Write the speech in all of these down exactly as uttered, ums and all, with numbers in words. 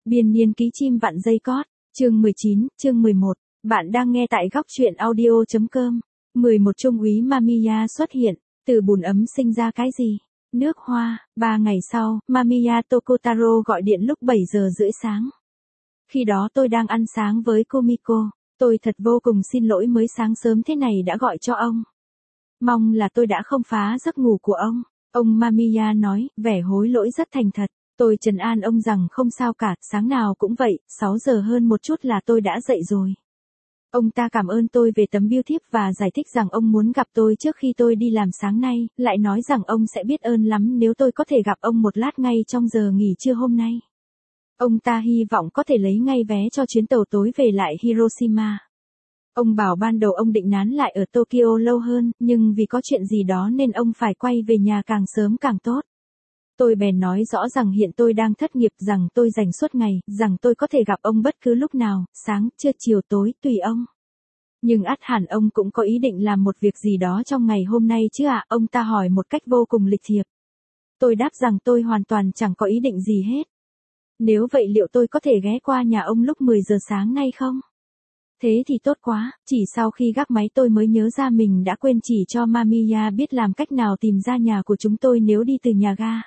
Biên niên ký chim vặn dây cót, chương mười chín, chương mười một, bạn đang nghe tại góc truyện audio.com. mười một Trung úy Mamiya xuất hiện, từ bùn ấm sinh ra cái gì? Nước hoa. Ba ngày sau, Mamiya Tokotaro gọi điện lúc bảy giờ rưỡi sáng. Khi đó tôi đang ăn sáng với Kumiko, tôi thật vô cùng xin lỗi mới sáng sớm thế này đã gọi cho ông. Mong là tôi đã không phá giấc ngủ của ông. Ông Mamiya nói, vẻ hối lỗi rất thành thật. Tôi trấn an ông rằng không sao cả, sáng nào cũng vậy, sáu giờ hơn một chút là tôi đã dậy rồi. Ông ta cảm ơn tôi về tấm bưu thiếp và giải thích rằng ông muốn gặp tôi trước khi tôi đi làm sáng nay, lại nói rằng ông sẽ biết ơn lắm nếu tôi có thể gặp ông một lát ngay trong giờ nghỉ trưa hôm nay. Ông ta hy vọng có thể lấy ngay vé cho chuyến tàu tối về lại Hiroshima. Ông bảo ban đầu ông định nán lại ở Tokyo lâu hơn, nhưng vì có chuyện gì đó nên ông phải quay về nhà càng sớm càng tốt. Tôi bèn nói rõ rằng hiện tôi đang thất nghiệp, rằng tôi rảnh suốt ngày, rằng tôi có thể gặp ông bất cứ lúc nào, sáng, trưa, chiều, tối, tùy ông. Nhưng ắt hẳn ông cũng có ý định làm một việc gì đó trong ngày hôm nay chứ ạ, ông ta hỏi một cách vô cùng lịch thiệp. Tôi đáp rằng tôi hoàn toàn chẳng có ý định gì hết. Nếu vậy liệu tôi có thể ghé qua nhà ông lúc mười giờ sáng nay không? Thế thì tốt quá, chỉ sau khi gác máy tôi mới nhớ ra mình đã quên chỉ cho Mamiya biết làm cách nào tìm ra nhà của chúng tôi nếu đi từ nhà ga.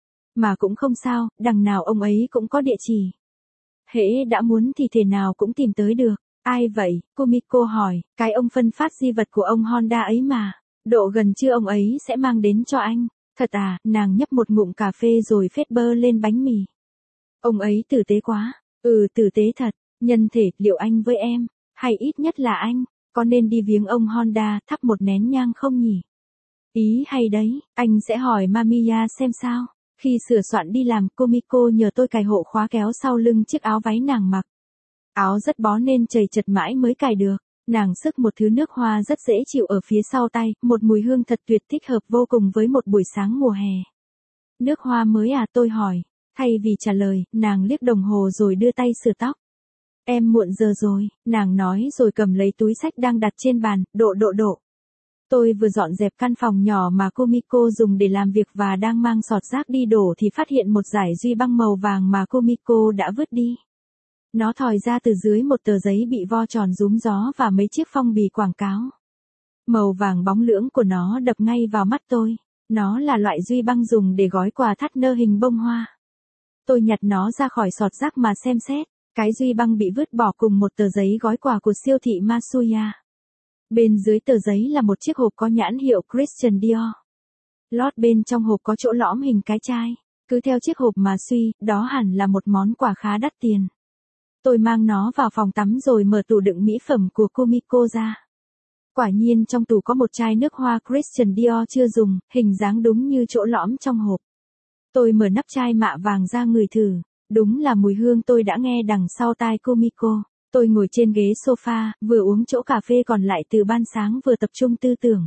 Mà cũng không sao, đằng nào ông ấy cũng có địa chỉ. Hễ đã muốn thì thể nào cũng tìm tới được. Ai vậy? Kumiko hỏi, cái ông phân phát di vật của ông Honda ấy mà. Độ gần trưa ông ấy sẽ mang đến cho anh. Thật à? Nàng nhấp một ngụm cà phê rồi phết bơ lên bánh mì. Ông ấy tử tế quá. Ừ, tử tế thật. Nhân thể, liệu anh với em, hay ít nhất là anh, có nên đi viếng ông Honda thắp một nén nhang không nhỉ? Ý hay đấy, anh sẽ hỏi Mamiya xem sao. Khi sửa soạn đi làm, Kumiko nhờ tôi cài hộ khóa kéo sau lưng chiếc áo váy nàng mặc. Áo rất bó nên chầy chật mãi mới cài được. Nàng sức một thứ nước hoa rất dễ chịu ở phía sau tay, một mùi hương thật tuyệt thích hợp vô cùng với một buổi sáng mùa hè. Nước hoa mới à, tôi hỏi. Thay vì trả lời, nàng liếc đồng hồ rồi đưa tay sửa tóc. Em muộn giờ rồi, nàng nói rồi cầm lấy túi xách đang đặt trên bàn, độ độ độ. Tôi vừa dọn dẹp căn phòng nhỏ mà Kumiko dùng để làm việc và đang mang sọt rác đi đổ thì phát hiện một dải duy băng màu vàng mà Kumiko đã vứt đi. Nó thòi ra từ dưới một tờ giấy bị vo tròn rúm gió và mấy chiếc phong bì quảng cáo. Màu vàng bóng lưỡng của nó đập ngay vào mắt tôi. Nó là loại duy băng dùng để gói quà thắt nơ hình bông hoa. Tôi nhặt nó ra khỏi sọt rác mà xem xét. Cái duy băng bị vứt bỏ cùng một tờ giấy gói quà của siêu thị Masuya. Bên dưới tờ giấy là một chiếc hộp có nhãn hiệu Christian Dior. Lót bên trong hộp có chỗ lõm hình cái chai. Cứ theo chiếc hộp mà suy, đó hẳn là một món quà khá đắt tiền. Tôi mang nó vào phòng tắm rồi mở tủ đựng mỹ phẩm của Kumiko ra. Quả nhiên trong tủ có một chai nước hoa Christian Dior chưa dùng, hình dáng đúng như chỗ lõm trong hộp. Tôi mở nắp chai mạ vàng ra ngửi thử. Đúng là mùi hương tôi đã nghe đằng sau tai Kumiko. Tôi ngồi trên ghế sofa, vừa uống chỗ cà phê còn lại từ ban sáng vừa tập trung tư tưởng.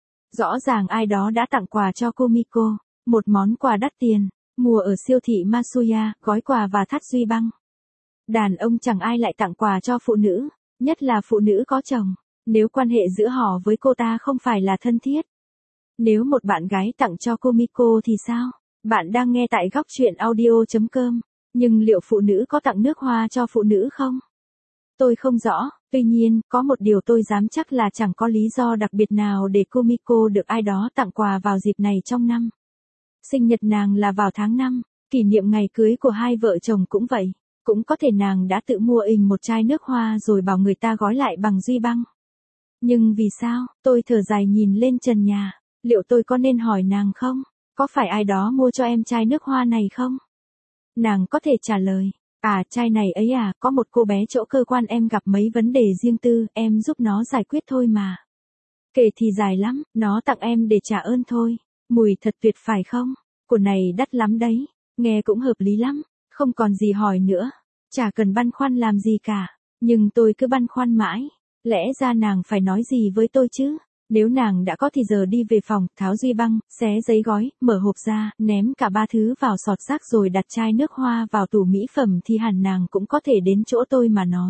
Rõ ràng ai đó đã tặng quà cho Kumiko. Một món quà đắt tiền, mua ở siêu thị Masuya, gói quà và thắt duy băng. Đàn ông chẳng ai lại tặng quà cho phụ nữ, nhất là phụ nữ có chồng. Nếu quan hệ giữa họ với cô ta không phải là thân thiết. Nếu một bạn gái tặng cho Kumiko thì sao? Bạn đang nghe tại góc truyện audio.com. Nhưng liệu phụ nữ có tặng nước hoa cho phụ nữ không? Tôi không rõ, tuy nhiên, có một điều tôi dám chắc là chẳng có lý do đặc biệt nào để Kumiko được ai đó tặng quà vào dịp này trong năm. Sinh nhật nàng là vào tháng năm, kỷ niệm ngày cưới của hai vợ chồng cũng vậy. Cũng có thể nàng đã tự mua ình một chai nước hoa rồi bảo người ta gói lại bằng duy băng. Nhưng vì sao, tôi thở dài nhìn lên trần nhà, liệu tôi có nên hỏi nàng không? Có phải ai đó mua cho em chai nước hoa này không? Nàng có thể trả lời, à chai này ấy à, có một cô bé chỗ cơ quan em gặp mấy vấn đề riêng tư, em giúp nó giải quyết thôi mà. Kể thì dài lắm, nó tặng em để trả ơn thôi. Mùi thật tuyệt phải không? Của này đắt lắm đấy, nghe cũng hợp lý lắm, không còn gì hỏi nữa. Chả cần băn khoăn làm gì cả, nhưng tôi cứ băn khoăn mãi. Lẽ ra nàng phải nói gì với tôi chứ? Nếu nàng đã có thì giờ đi về phòng, tháo duy băng, xé giấy gói, mở hộp ra, ném cả ba thứ vào sọt rác rồi đặt chai nước hoa vào tủ mỹ phẩm thì hẳn nàng cũng có thể đến chỗ tôi mà nói.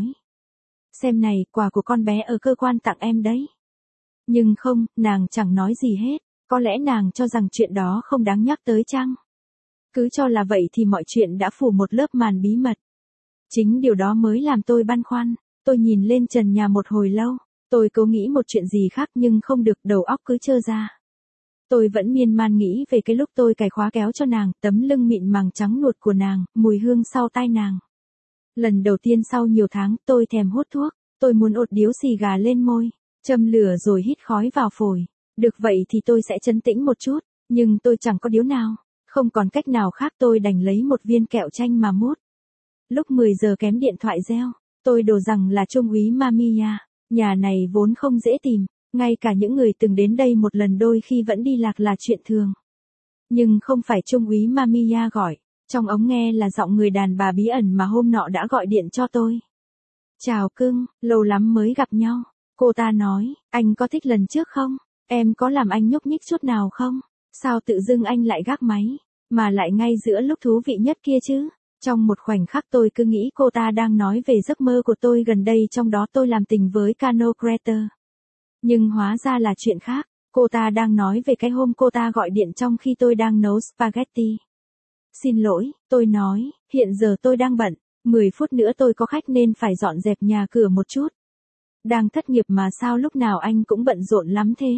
Xem này, quà của con bé ở cơ quan tặng em đấy. Nhưng không, nàng chẳng nói gì hết, có lẽ nàng cho rằng chuyện đó không đáng nhắc tới chăng? Cứ cho là vậy thì mọi chuyện đã phủ một lớp màn bí mật. Chính điều đó mới làm tôi băn khoăn. Tôi nhìn lên trần nhà một hồi lâu. Tôi cố nghĩ một chuyện gì khác nhưng không được, đầu óc cứ trơ ra. Tôi vẫn miên man nghĩ về cái lúc tôi cài khóa kéo cho nàng, tấm lưng mịn màng trắng nuột của nàng, mùi hương sau tai nàng. Lần đầu tiên sau nhiều tháng tôi thèm hút thuốc, tôi muốn ột điếu xì gà lên môi, châm lửa rồi hít khói vào phổi. Được vậy thì tôi sẽ trấn tĩnh một chút, nhưng tôi chẳng có điếu nào. Không còn cách nào khác tôi đành lấy một viên kẹo chanh mà mút. Lúc mười giờ kém điện thoại reo, tôi đổ rằng là Trung úy Mamiya. Nhà này vốn không dễ tìm, ngay cả những người từng đến đây một lần đôi khi vẫn đi lạc là chuyện thường. Nhưng không phải Trung úy Mamiya gọi, trong ống nghe là giọng người đàn bà bí ẩn mà hôm nọ đã gọi điện cho tôi. Chào cưng, lâu lắm mới gặp nhau. Cô ta nói, anh có thích lần trước không? Em có làm anh nhúc nhích chút nào không? Sao tự dưng anh lại gác máy, mà lại ngay giữa lúc thú vị nhất kia chứ? Trong một khoảnh khắc tôi cứ nghĩ cô ta đang nói về giấc mơ của tôi gần đây, trong đó tôi làm tình với Cano Creator. Nhưng hóa ra là chuyện khác, cô ta đang nói về cái hôm cô ta gọi điện trong khi tôi đang nấu spaghetti. Xin lỗi, tôi nói, hiện giờ tôi đang bận, mười phút nữa tôi có khách nên phải dọn dẹp nhà cửa một chút. Đang thất nghiệp mà sao lúc nào anh cũng bận rộn lắm thế?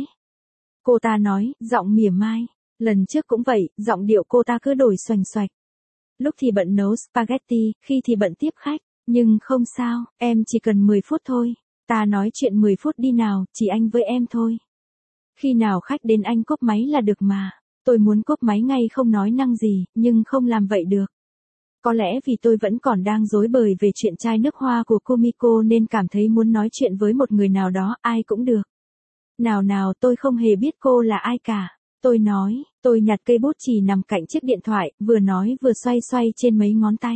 Cô ta nói, giọng mỉa mai. Lần trước cũng vậy, giọng điệu cô ta cứ đổi xoành xoạch. Lúc thì bận nấu spaghetti, khi thì bận tiếp khách. Nhưng không sao, em chỉ cần mười phút thôi. Ta nói chuyện mười phút đi nào, chỉ anh với em thôi. Khi nào khách đến anh cốp máy là được mà. Tôi muốn cốp máy ngay không nói năng gì, nhưng không làm vậy được. Có lẽ vì tôi vẫn còn đang rối bời về chuyện chai nước hoa của Kumiko nên cảm thấy muốn nói chuyện với một người nào đó, ai cũng được. Nào nào, tôi không hề biết cô là ai cả. Tôi nói, tôi nhặt cây bút chì nằm cạnh chiếc điện thoại, vừa nói vừa xoay xoay trên mấy ngón tay.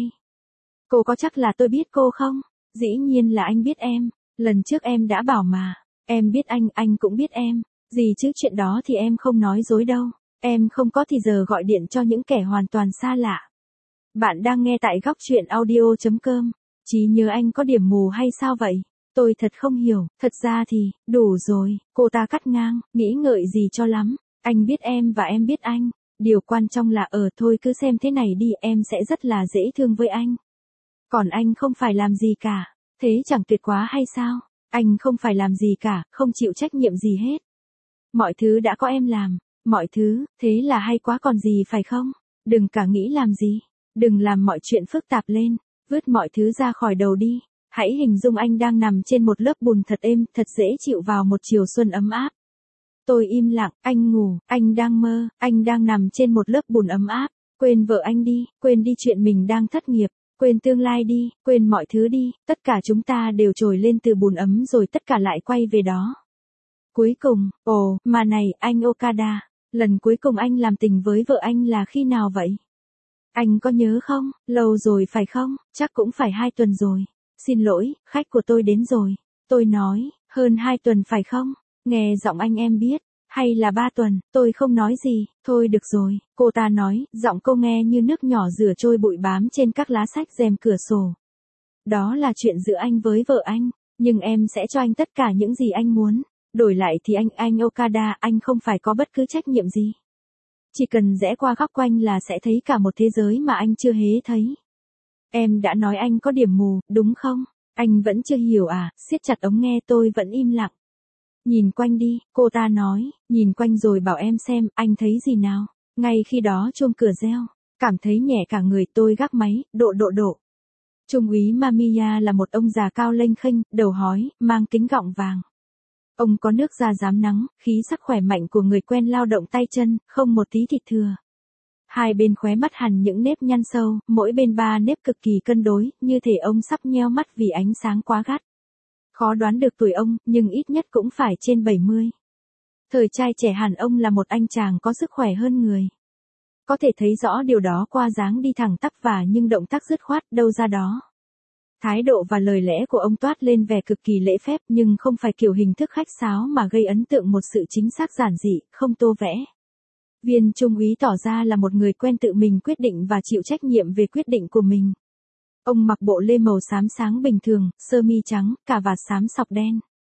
Cô có chắc là tôi biết cô không? Dĩ nhiên là anh biết em. Lần trước em đã bảo mà. Em biết anh, anh cũng biết em. Gì chứ, chuyện đó thì em không nói dối đâu. Em không có thì giờ gọi điện cho những kẻ hoàn toàn xa lạ. Bạn đang nghe tại góc truyện audio chấm com. Trí nhớ anh có điểm mù hay sao vậy? Tôi thật không hiểu, thật ra thì, đủ rồi, cô ta cắt ngang, nghĩ ngợi gì cho lắm. Anh biết em và em biết anh. Điều quan trọng là ở thôi cứ xem thế này đi, em sẽ rất là dễ thương với anh. Còn anh không phải làm gì cả. Thế chẳng tuyệt quá hay sao? Anh không phải làm gì cả, không chịu trách nhiệm gì hết. Mọi thứ đã có em làm, mọi thứ, thế là hay quá còn gì phải không? Đừng cả nghĩ làm gì. Đừng làm mọi chuyện phức tạp lên, vứt mọi thứ ra khỏi đầu đi. Hãy hình dung anh đang nằm trên một lớp bùn thật êm, thật dễ chịu vào một chiều xuân ấm áp. Tôi im lặng, anh ngủ, anh đang mơ, anh đang nằm trên một lớp bùn ấm áp. Quên vợ anh đi, quên đi chuyện mình đang thất nghiệp, quên tương lai đi, quên mọi thứ đi, tất cả chúng ta đều trồi lên từ bùn ấm rồi tất cả lại quay về đó. Cuối cùng, ồ, mà này, anh Okada, lần cuối cùng anh làm tình với vợ anh là khi nào vậy? Anh có nhớ không? Lâu rồi phải không? Chắc cũng phải hai tuần rồi. Xin lỗi, khách của tôi đến rồi. Tôi nói, hơn hai tuần phải không? Nghe giọng anh em biết. Hay là ba tuần, tôi không nói gì. Thôi được rồi, cô ta nói, giọng cô nghe như nước nhỏ rửa trôi bụi bám trên các lá sách rèm cửa sổ. Đó là chuyện giữa anh với vợ anh, nhưng em sẽ cho anh tất cả những gì anh muốn. Đổi lại thì anh, anh Okada, anh không phải có bất cứ trách nhiệm gì. Chỉ cần rẽ qua góc quanh là sẽ thấy cả một thế giới mà anh chưa hề thấy. Em đã nói anh có điểm mù, đúng không? Anh vẫn chưa hiểu à? Siết chặt ống nghe, tôi vẫn im lặng. Nhìn quanh đi, cô ta nói, nhìn quanh rồi bảo em xem, anh thấy gì nào? Ngay khi đó chuông cửa reo, cảm thấy nhẹ cả người, tôi gác máy, độ độ độ. Trung úy Mamiya là một ông già cao lênh khênh, đầu hói, mang kính gọng vàng. Ông có nước da rám nắng, khí sắc khỏe mạnh của người quen lao động tay chân, không một tí thịt thừa. Hai bên khóe mắt hằn những nếp nhăn sâu, mỗi bên ba nếp cực kỳ cân đối, như thể ông sắp nheo mắt vì ánh sáng quá gắt. Khó đoán được tuổi ông, nhưng ít nhất cũng phải trên bảy mươi. Thời trai trẻ hẳn ông là một anh chàng có sức khỏe hơn người. Có thể thấy rõ điều đó qua dáng đi thẳng tắp và nhưng động tác dứt khoát đâu ra đó. Thái độ và lời lẽ của ông toát lên vẻ cực kỳ lễ phép, nhưng không phải kiểu hình thức khách sáo mà gây ấn tượng một sự chính xác giản dị, không tô vẽ. Viên trung úy tỏ ra là một người quen tự mình quyết định và chịu trách nhiệm về quyết định của mình. Ông mặc bộ lê màu xám sáng bình thường, sơ mi trắng, cà vạt xám sọc đen.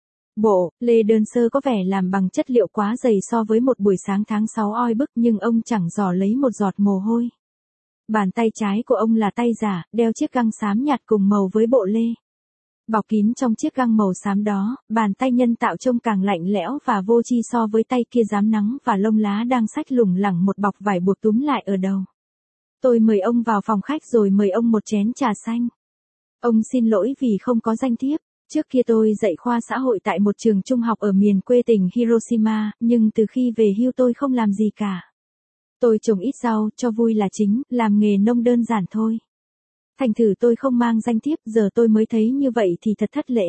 Bộ lê đơn sơ có vẻ làm bằng chất liệu quá dày so với một buổi sáng tháng sáu oi bức, nhưng ông chẳng dò lấy một giọt mồ hôi. Bàn tay trái của ông là tay giả, đeo chiếc găng xám nhạt cùng màu với bộ lê. Bọc kín trong chiếc găng màu xám đó, bàn tay nhân tạo trông càng lạnh lẽo và vô tri so với tay kia rám nắng và lông lá đang xách lủng lẳng một bọc vải buộc túm lại ở đầu. Tôi mời ông vào phòng khách rồi mời ông một chén trà xanh. Ông xin lỗi vì không có danh thiếp. Trước kia tôi dạy khoa xã hội tại một trường trung học ở miền quê tỉnh Hiroshima, nhưng từ khi về hưu tôi không làm gì cả. Tôi trồng ít rau, cho vui là chính, làm nghề nông đơn giản thôi. Thành thử tôi không mang danh thiếp, giờ tôi mới thấy như vậy thì thật thất lễ.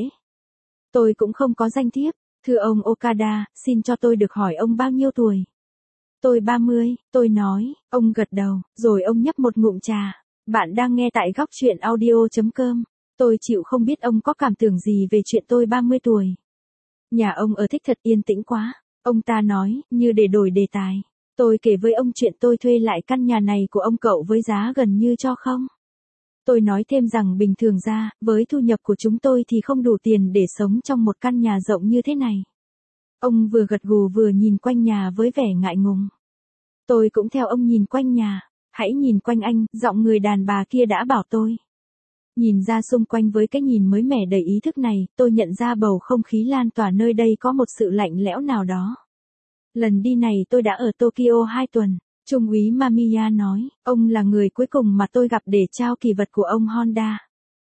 Tôi cũng không có danh thiếp. Thưa ông Okada, xin cho tôi được hỏi ông bao nhiêu tuổi? Tôi ba mươi, tôi nói. Ông gật đầu, rồi ông nhấp một ngụm trà. Bạn đang nghe tại góc truyện audio chấm com. Tôi chịu không biết ông có cảm tưởng gì về chuyện tôi ba mươi tuổi. Nhà ông ở thích thật yên tĩnh quá. Ông ta nói, như để đổi đề tài. Tôi kể với ông chuyện tôi thuê lại căn nhà này của ông cậu với giá gần như cho không. Tôi nói thêm rằng bình thường ra, với thu nhập của chúng tôi thì không đủ tiền để sống trong một căn nhà rộng như thế này. Ông vừa gật gù vừa nhìn quanh nhà với vẻ ngại ngùng. Tôi cũng theo ông nhìn quanh nhà. Hãy nhìn quanh anh, giọng người đàn bà kia đã bảo tôi. Nhìn ra xung quanh với cái nhìn mới mẻ đầy ý thức này, tôi nhận ra bầu không khí lan tỏa nơi đây có một sự lạnh lẽo nào đó. Lần đi này tôi đã ở Tokyo hai tuần. Trung úy Mamiya nói, ông là người cuối cùng mà tôi gặp để trao kỷ vật của ông Honda.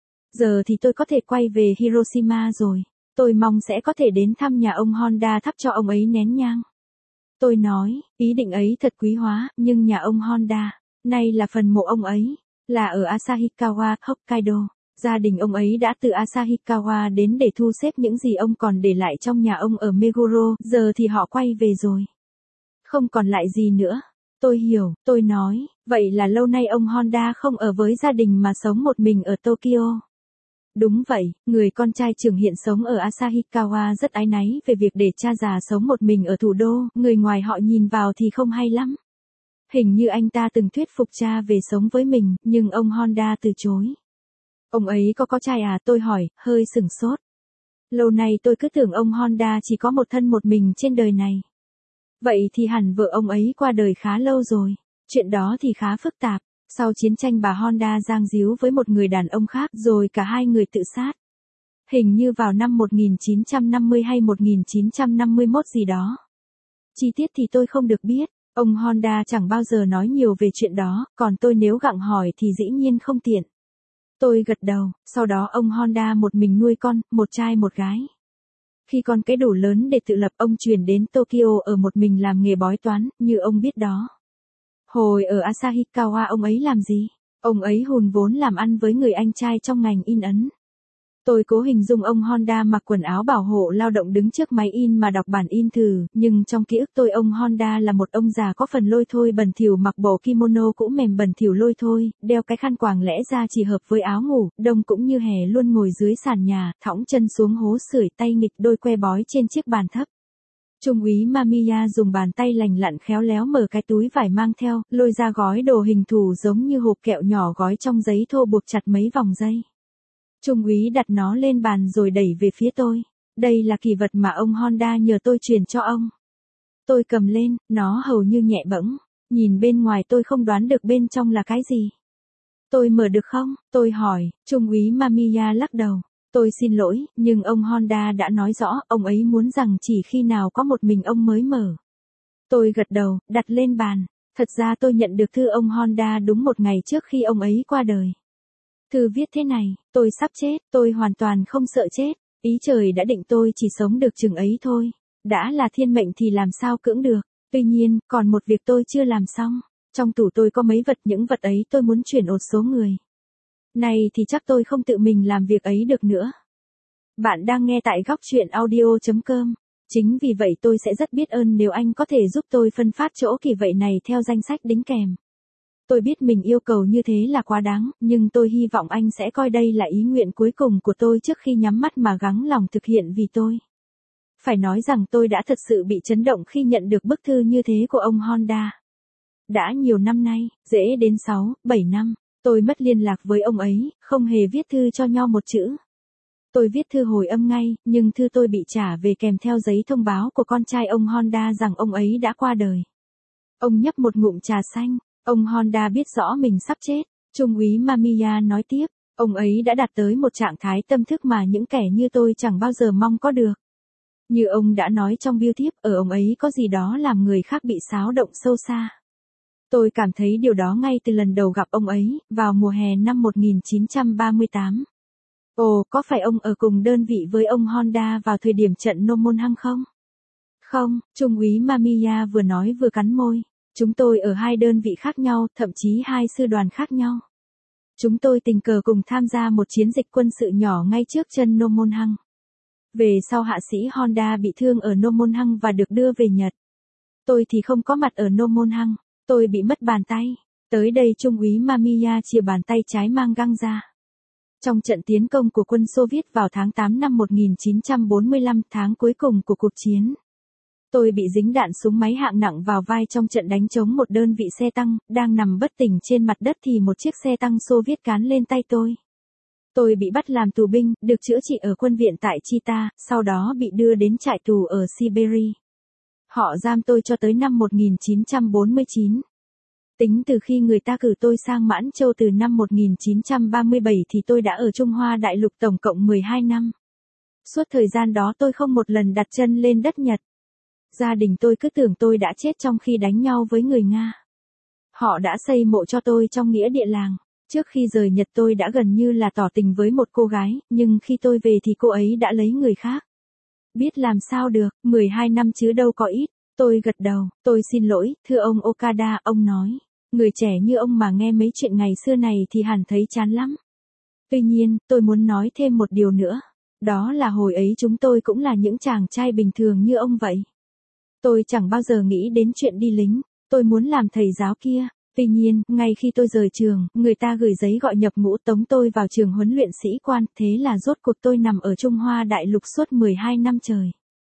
Giờ thì tôi có thể quay về Hiroshima rồi. Tôi mong sẽ có thể đến thăm nhà ông Honda thắp cho ông ấy nén nhang. Tôi nói, ý định ấy thật quý hóa, nhưng nhà ông Honda, nay là phần mộ ông ấy, là ở Asahikawa, Hokkaido. Gia đình ông ấy đã từ Asahikawa đến để thu xếp những gì ông còn để lại trong nhà ông ở Meguro, giờ thì họ quay về rồi. Không còn lại gì nữa. Tôi hiểu, tôi nói, vậy là lâu nay ông Honda không ở với gia đình mà sống một mình ở Tokyo. Đúng vậy, người con trai trưởng hiện sống ở Asahikawa rất áy náy về việc để cha già sống một mình ở thủ đô, người ngoài họ nhìn vào thì không hay lắm. Hình như anh ta từng thuyết phục cha về sống với mình, nhưng ông Honda từ chối. Ông ấy có có trai à, tôi hỏi, hơi sửng sốt. Lâu nay tôi cứ tưởng ông Honda chỉ có một thân một mình trên đời này. Vậy thì hẳn vợ ông ấy qua đời khá lâu rồi. Chuyện đó thì khá phức tạp. Sau chiến tranh bà Honda giang díu với một người đàn ông khác rồi cả hai người tự sát. Hình như vào năm một nghìn chín trăm năm mươi hay một nghìn chín trăm năm mươi mốt gì đó. Chi tiết thì tôi không được biết. Ông Honda chẳng bao giờ nói nhiều về chuyện đó, còn tôi nếu gặng hỏi thì dĩ nhiên không tiện. Tôi gật đầu, sau đó ông Honda một mình nuôi con, một trai một gái. Khi con cái đủ lớn để tự lập, ông chuyển đến Tokyo ở một mình làm nghề bói toán, như ông biết đó. Hồi ở Asahikawa ông ấy làm gì? Ông ấy hùn vốn làm ăn với người anh trai trong ngành in ấn. Tôi cố hình dung ông Honda mặc quần áo bảo hộ lao động đứng trước máy in mà đọc bản in thử, nhưng trong ký ức tôi ông Honda là một ông già có phần lôi thôi bẩn thỉu, mặc bộ kimono cũ mềm bẩn thỉu lôi thôi, đeo cái khăn quàng lẽ ra chỉ hợp với áo ngủ, đông cũng như hè luôn ngồi dưới sàn nhà, thõng chân xuống hố sưởi, tay nghịch đôi que bói trên chiếc bàn thấp. Trung úy Mamiya dùng bàn tay lành lặn khéo léo mở cái túi vải mang theo, lôi ra gói đồ hình thù giống như hộp kẹo nhỏ gói trong giấy thô buộc chặt mấy vòng dây. Trung úy đặt nó lên bàn rồi đẩy về phía tôi. Đây là kỷ vật mà ông Honda nhờ tôi truyền cho ông. Tôi cầm lên, nó hầu như nhẹ bẫng. Nhìn bên ngoài tôi không đoán được bên trong là cái gì. Tôi mở được không? Tôi hỏi. Trung úy Mamiya lắc đầu. Tôi xin lỗi, nhưng ông Honda đã nói rõ, ông ấy muốn rằng chỉ khi nào có một mình ông mới mở. Tôi gật đầu, đặt lên bàn. Thật ra tôi nhận được thư ông Honda đúng một ngày trước khi ông ấy qua đời. Thư viết thế này, tôi sắp chết, tôi hoàn toàn không sợ chết. Ý trời đã định tôi chỉ sống được chừng ấy thôi. Đã là thiên mệnh thì làm sao cưỡng được. Tuy nhiên, còn một việc tôi chưa làm xong. Trong tủ tôi có mấy vật, những vật ấy tôi muốn chuyển ột số người. Này thì chắc tôi không tự mình làm việc ấy được nữa. Bạn đang nghe tại góc truyện audio chấm com. Chính vì vậy tôi sẽ rất biết ơn nếu anh có thể giúp tôi phân phát chỗ kỳ vậy này theo danh sách đính kèm. Tôi biết mình yêu cầu như thế là quá đáng, nhưng tôi hy vọng anh sẽ coi đây là ý nguyện cuối cùng của tôi trước khi nhắm mắt mà gắng lòng thực hiện vì tôi. Phải nói rằng tôi đã thật sự bị chấn động khi nhận được bức thư như thế của ông Honda. Đã nhiều năm nay, dễ đến sáu, bảy năm, tôi mất liên lạc với ông ấy, không hề viết thư cho nhau một chữ. Tôi viết thư hồi âm ngay, nhưng thư tôi bị trả về kèm theo giấy thông báo của con trai ông Honda rằng ông ấy đã qua đời. Ông nhấp một ngụm trà xanh. Ông Honda biết rõ mình sắp chết. Trung úy Mamiya nói tiếp, ông ấy đã đạt tới một trạng thái tâm thức mà những kẻ như tôi chẳng bao giờ mong có được. Như ông đã nói trong biêu thiếp, ở ông ấy có gì đó làm người khác bị xáo động sâu xa. Tôi cảm thấy điều đó ngay từ lần đầu gặp ông ấy, vào mùa hè năm một nghìn chín trăm ba mươi tám. Ồ, có phải ông ở cùng đơn vị với ông Honda vào thời điểm trận Nomonhang không? Không, Trung úy Mamiya vừa nói vừa cắn môi. Chúng tôi ở hai đơn vị khác nhau, thậm chí hai sư đoàn khác nhau. Chúng tôi tình cờ cùng tham gia một chiến dịch quân sự nhỏ ngay trước chân Nomonhang. Về sau hạ sĩ Honda bị thương ở Nomonhang và được đưa về Nhật. Tôi thì không có mặt ở Nomonhang, tôi bị mất bàn tay. Tới đây Trung úy Mamiya chìa bàn tay trái mang găng ra. Trong trận tiến công của quân Xô Viết vào tháng tám năm một nghìn chín trăm bốn mươi lăm, tháng cuối cùng của cuộc chiến. Tôi bị dính đạn súng máy hạng nặng vào vai trong trận đánh chống một đơn vị xe tăng, đang nằm bất tỉnh trên mặt đất thì một chiếc xe tăng Xô Viết cán lên tay tôi. Tôi bị bắt làm tù binh, được chữa trị ở quân viện tại Chita, sau đó bị đưa đến trại tù ở Siberia. Họ giam tôi cho tới năm một nghìn chín trăm bốn mươi chín. Tính từ khi người ta cử tôi sang Mãn Châu từ năm một nghìn chín trăm ba mươi bảy thì tôi đã ở Trung Hoa Đại Lục tổng cộng mười hai năm. Suốt thời gian đó tôi không một lần đặt chân lên đất Nhật. Gia đình tôi cứ tưởng tôi đã chết trong khi đánh nhau với người Nga. Họ đã xây mộ cho tôi trong nghĩa địa làng. Trước khi rời Nhật tôi đã gần như là tỏ tình với một cô gái, nhưng khi tôi về thì cô ấy đã lấy người khác. Biết làm sao được, mười hai năm chứ đâu có ít. Tôi gật đầu, tôi xin lỗi, thưa ông Okada, ông nói. Người trẻ như ông mà nghe mấy chuyện ngày xưa này thì hẳn thấy chán lắm. Tuy nhiên, tôi muốn nói thêm một điều nữa. Đó là hồi ấy chúng tôi cũng là những chàng trai bình thường như ông vậy. Tôi chẳng bao giờ nghĩ đến chuyện đi lính, tôi muốn làm thầy giáo kia. Tuy nhiên, ngay khi tôi rời trường, người ta gửi giấy gọi nhập ngũ tống tôi vào trường huấn luyện sĩ quan, thế là rốt cuộc tôi nằm ở Trung Hoa Đại Lục suốt mười hai năm trời.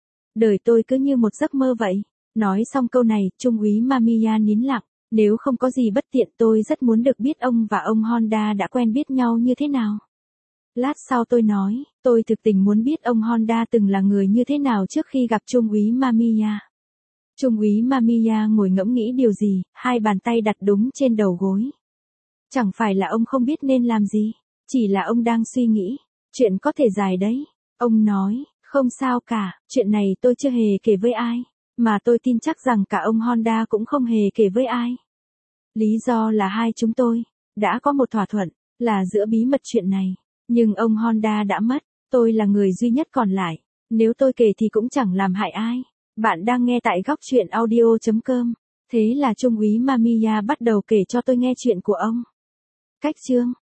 Đời tôi cứ như một giấc mơ vậy. Nói xong câu này, Trung úy Mamiya nín lặng. Nếu không có gì bất tiện tôi rất muốn được biết ông và ông Honda đã quen biết nhau như thế nào. Lát sau tôi nói, tôi thực tình muốn biết ông Honda từng là người như thế nào trước khi gặp Trung úy Mamiya. Trung úy Mamiya ngồi ngẫm nghĩ điều gì, hai bàn tay đặt đúng trên đầu gối. Chẳng phải là ông không biết nên làm gì, chỉ là ông đang suy nghĩ. Chuyện có thể dài đấy. Ông nói, không sao cả, chuyện này tôi chưa hề kể với ai. Mà tôi tin chắc rằng cả ông Honda cũng không hề kể với ai. Lý do là hai chúng tôi đã có một thỏa thuận là giữ bí mật chuyện này. Nhưng ông Honda đã mất, tôi là người duy nhất còn lại. Nếu tôi kể thì cũng chẳng làm hại ai. Bạn đang nghe tại góc truyện audio chấm com. Thế là Trung úy Mamiya bắt đầu kể cho tôi nghe chuyện của ông. Cách chương